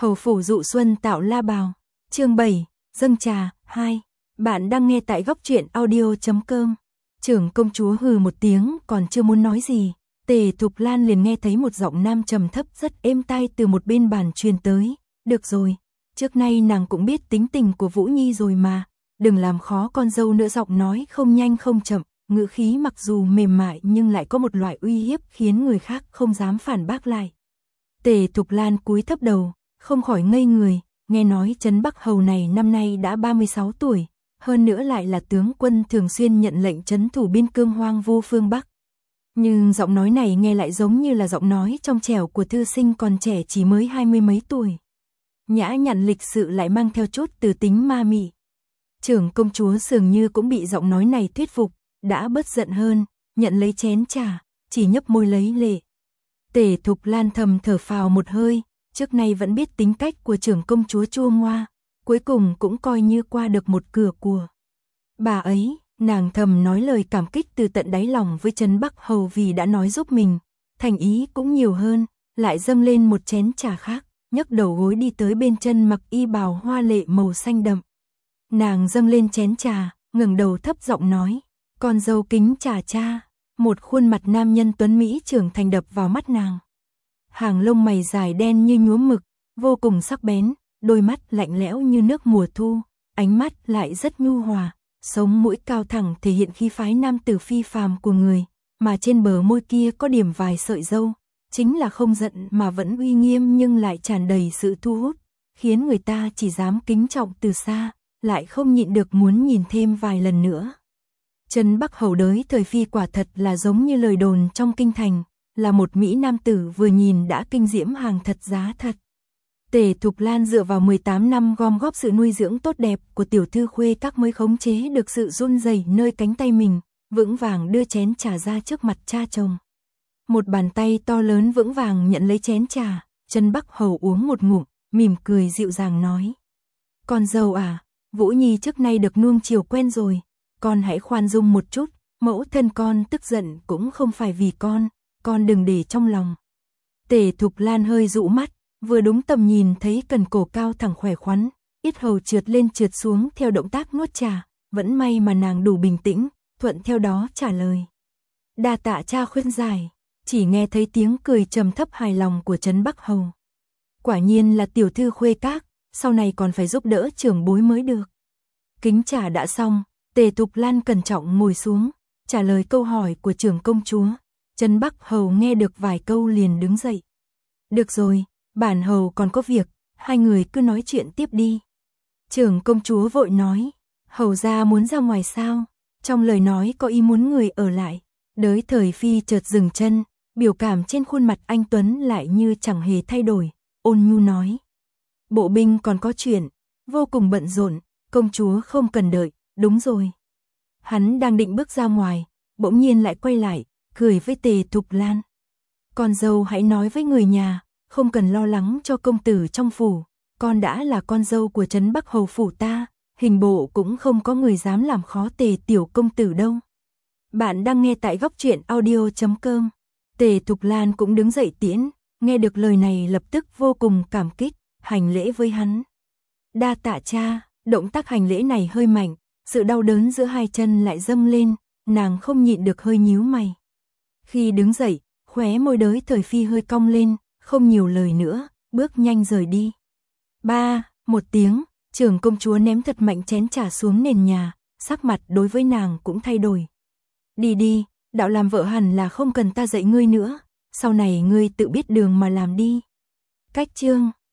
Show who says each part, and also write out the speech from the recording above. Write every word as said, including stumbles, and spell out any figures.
Speaker 1: Hầu phủ dụ xuân tạo la bào. Chương bảy, dâng trà, hai. Bạn đang nghe tại góc truyện audio chấm com. Trưởng công chúa hừ một tiếng còn chưa muốn nói gì, Tề Thục Lan liền nghe thấy một giọng nam trầm thấp rất êm tai từ một bên bàn truyền tới. Được rồi, trước nay nàng cũng biết tính tình của Vũ Nhi rồi mà, đừng làm khó con dâu nữa. Giọng nói không nhanh không chậm, ngữ khí mặc dù mềm mại nhưng lại có một loại uy hiếp khiến người khác không dám phản bác lại. Tề Thục Lan cúi thấp đầu, không khỏi ngây người, nghe nói Trấn Bắc Hầu này năm nay đã ba mươi sáu tuổi, hơn nữa lại là tướng quân thường xuyên nhận lệnh trấn thủ biên cương hoang vu phương Bắc. Nhưng giọng nói này nghe lại giống như là giọng nói trong trẻo của thư sinh còn trẻ chỉ mới hai mươi mấy tuổi. Nhã nhặn lịch sự lại mang theo chút từ tính ma mị. Trưởng công chúa dường như cũng bị giọng nói này thuyết phục, đã bớt giận hơn, nhận lấy chén trà, chỉ nhấp môi lấy lệ. Tề Thục Lan thầm thở phào một hơi, trước nay vẫn biết tính cách của trưởng công chúa chua ngoa, cuối cùng cũng coi như qua được một cửa của bà ấy. Nàng thầm nói lời cảm kích từ tận đáy lòng với Trấn Bắc Hầu vì đã nói giúp mình, thành ý cũng nhiều hơn, lại dâng lên một chén trà khác, nhấc đầu gối đi tới bên chân mặc y bào hoa lệ màu xanh đậm. Nàng dâng lên chén trà, ngẩng đầu thấp giọng nói, con dâu kính trà cha. Một khuôn mặt nam nhân tuấn Mỹ trưởng thành đập vào mắt nàng. Hàng lông mày dài đen như nhuốm mực, vô cùng sắc bén, đôi mắt lạnh lẽo như nước mùa thu, ánh mắt lại rất nhu hòa, sống mũi cao thẳng thể hiện khí phái nam tử phi phàm của người, mà trên bờ môi kia có điểm vài sợi râu, chính là không giận mà vẫn uy nghiêm nhưng lại tràn đầy sự thu hút, khiến người ta chỉ dám kính trọng từ xa, lại không nhịn được muốn nhìn thêm vài lần nữa. Trấn Bắc Hầu đới thời phi quả thật là giống như lời đồn trong kinh thành, là một mỹ nam tử vừa nhìn đã kinh diễm hàng thật giá thật. Tề Thục Lan dựa vào mười tám năm gom góp sự nuôi dưỡng tốt đẹp của tiểu thư khuê các mới khống chế được sự run rẩy nơi cánh tay mình, vững vàng đưa chén trà ra trước mặt cha chồng. Một bàn tay to lớn vững vàng nhận lấy chén trà, Trấn Bắc Hầu uống một ngụm, mỉm cười dịu dàng nói: "Con dâu à, Vũ Nhi trước nay được nuông chiều quen rồi, con hãy khoan dung một chút, mẫu thân con tức giận cũng không phải vì con, con đừng để trong lòng." Tề Thục Lan hơi dụ mắt, vừa đúng tầm nhìn thấy cần cổ cao thẳng khỏe khoắn, yết hầu trượt lên trượt xuống theo động tác nuốt trà, vẫn may mà nàng đủ bình tĩnh, thuận theo đó trả lời: "Đa tạ cha khuyên giải." Chỉ nghe thấy tiếng cười trầm thấp hài lòng của Trấn Bắc Hầu. Quả nhiên là tiểu thư khuê các, sau này còn phải giúp đỡ trưởng bối mới được. Kính trà đã xong, Tề Thục Lan cẩn trọng ngồi xuống, trả lời câu hỏi của trưởng công chúa. Trấn Bắc Hầu nghe được vài câu liền đứng dậy. "Được rồi, bản hầu còn có việc, hai người cứ nói chuyện tiếp đi." Trưởng công chúa vội nói, "Hầu gia muốn ra ngoài sao?" Trong lời nói có ý muốn người ở lại. Đới thời phi chợt dừng chân, biểu cảm trên khuôn mặt anh tuấn lại như chẳng hề thay đổi, ôn nhu nói: "Bộ binh còn có chuyện, vô cùng bận rộn, công chúa không cần đợi." "Đúng rồi." Hắn đang định bước ra ngoài, bỗng nhiên lại quay lại, cười với Tề Thục Lan: "Con dâu hãy nói với người nhà, không cần lo lắng cho công tử trong phủ, con đã là con dâu của Trấn Bắc Hầu phủ ta, hình bộ cũng không có người dám làm khó Tề tiểu công tử đâu." Bạn đang nghe tại góc truyện audio chấm com. Tề Thục Lan cũng đứng dậy tiễn, nghe được lời này lập tức vô cùng cảm kích, hành lễ với hắn. "Đa tạ cha." Động tác hành lễ này hơi mạnh, sự đau đớn giữa hai chân lại dâng lên, nàng không nhịn được hơi nhíu mày. Khi đứng dậy, khóe môi đới thời phi hơi cong lên, không nhiều lời nữa, bước nhanh rời đi. Ba, một tiếng, trưởng công chúa ném thật mạnh chén trà xuống nền nhà, sắc mặt đối với nàng cũng thay đổi. "Đi đi, đạo làm vợ hẳn là không cần ta dạy ngươi nữa, sau này ngươi tự biết đường mà làm đi." Cách chương